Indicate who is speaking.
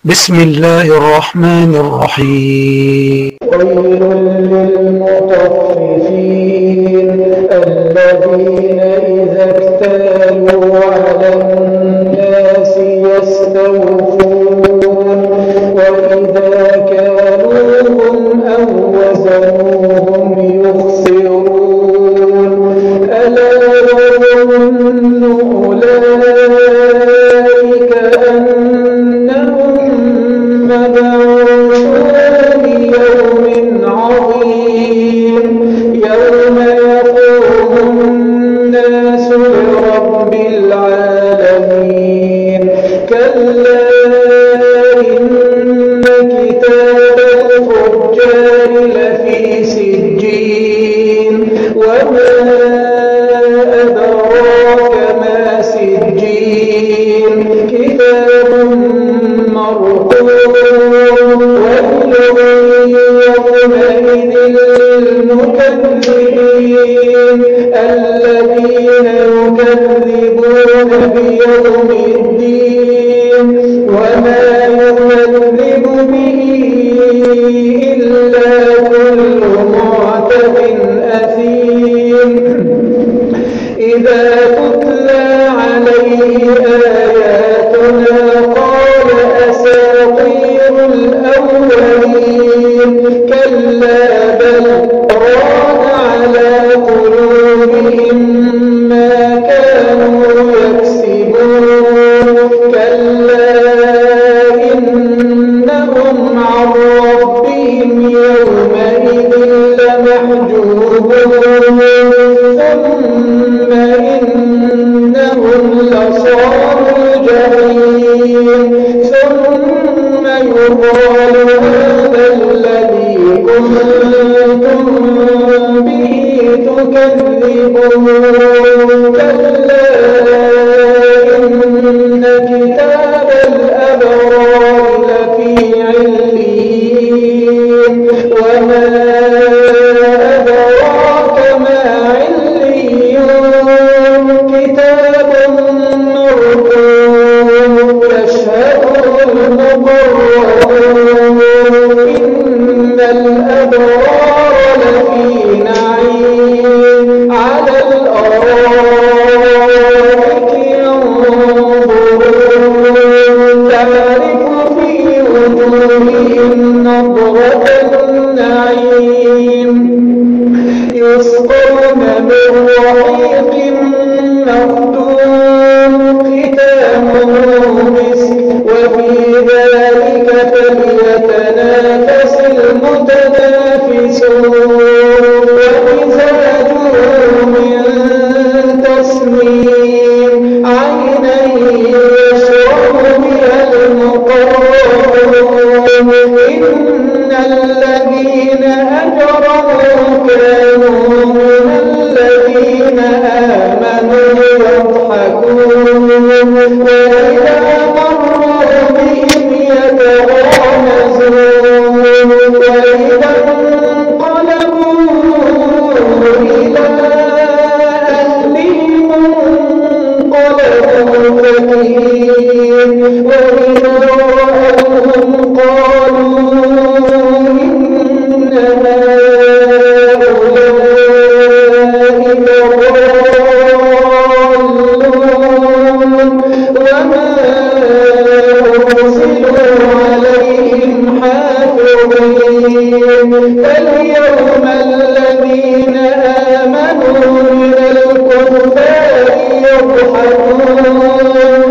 Speaker 1: بسم الله الرحمن الرحيم.
Speaker 2: ويل للمطففين الذين إذا اكتالوا على الناس يستوفون وإذا كالوهم أو وزنوهم يخسرون ألا يظن أولئك أنهم مبعوثون ليوم عظيم يوم يقوم الناس لرب العالمين كلا إن كتاب الفجار لفي سجين وما أدراك ما سجين كتاب مرقوم ويل يومئذ للمكذبين الذين يكذبون بيوم الدين وما يكذب به إلا كل معتد أثيم إذا تتلى عليه آياتنا قال أساطير الأولين كلا بل ران على قلوبهم ما كانوا يكسبون كلا إنهم عن ربهم يومئذ لمحجوبون ثم إنهم لصالو الجحيم ثم يقال هذا الذي كنتم به تكذبون كلا إن كتاب الأبرار لفي عليين وما أدراك ما عليون كتاب مرقوم يشهده المقربون إن الأبرار لفي نعيم على الأرائك ينظرون تعرف في وجوههم نضرة النعيم يسقون من رحيق مختوم ختامه مسك وفي ذلك فليتنافس المتنافسون ومزاجه من تسنيم عينا يشرب بها المقربون إن الذين أجرموا كانوا من الذين آمنوا يضحكون وإذا مروا بهم يتغامزون وإذا انقلبوا إلى أهلهم انقلبوا فكهين وإذا رأوهم قالوا إن هؤلاء لضالون وما أرسلوا عليهم حافظين فاليوم الذين آمنوا من الكفار يضحكون